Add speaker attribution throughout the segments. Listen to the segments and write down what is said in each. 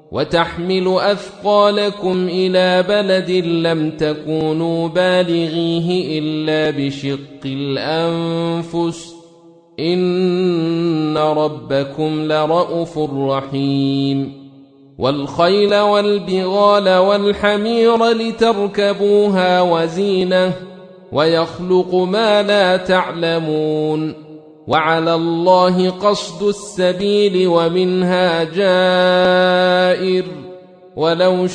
Speaker 1: وتحمل أثقالكم إلى بلد لم تكونوا بالغيه إلا بشق الأنفس إن ربكم لرءوف رحيم والخيل والبغال والحمير لتركبوها وزينة ويخلق ما لا تعلمون وعلى الله قصد السبيل ومنها جائر ولو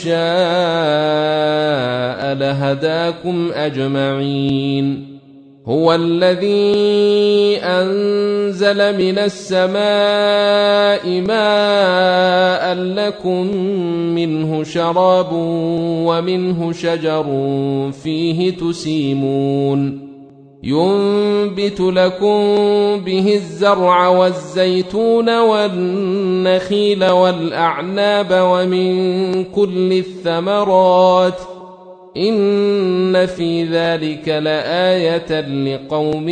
Speaker 1: شاء لهداكم أجمعين هو الذي أنزل من السماء ماء لكم منه شراب ومنه شجر فيه تسيمون ينبت لكم به الزرع والزيتون والنخيل والأعناب ومن كل الثمرات إن في ذلك لآية لقوم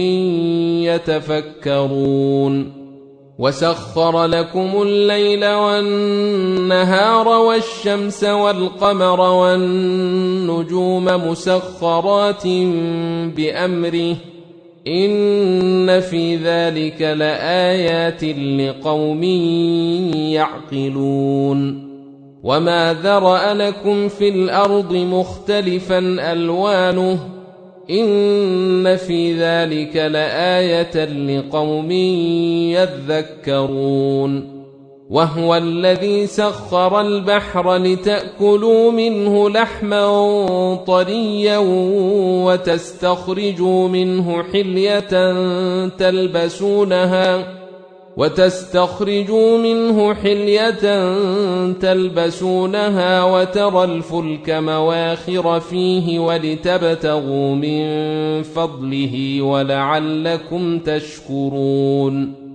Speaker 1: يتفكرون وسخر لكم الليل والنهار والشمس والقمر والنجوم مسخرات بأمره إن في ذلك لآيات لقوم يعقلون وما ذرأ لكم في الأرض مختلفا ألوانه إن في ذلك لآية لقوم يذكرون وهو الذي سخر البحر لتأكلوا منه لحما طريا وتستخرجوا منه حلية تلبسونها وترى الفلك مواخر فيه ولتبتغوا من فضله ولعلكم تشكرون